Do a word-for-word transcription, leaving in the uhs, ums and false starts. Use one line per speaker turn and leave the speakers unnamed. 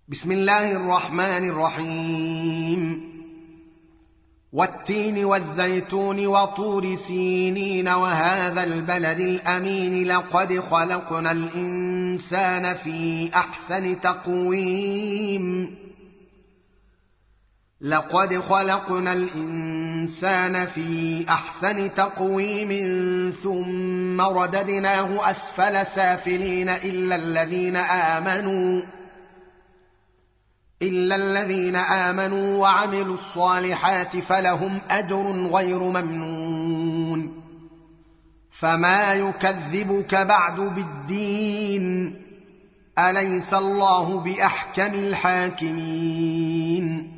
بسم الله الرحمن الرحيم والتين والزيتون وطور سينين وهذا البلد الأمين لقد خلقنا الإنسان في أحسن تقويم لقد خلقنا الإنسان في أحسن تقويم ثم رددناه أسفل سافلين إلا الذين آمنوا إلا الذين آمنوا وعملوا الصالحات فلهم أجر غير ممنون فما يكذبك بعد بالدين أليس الله بأحكم الحاكمين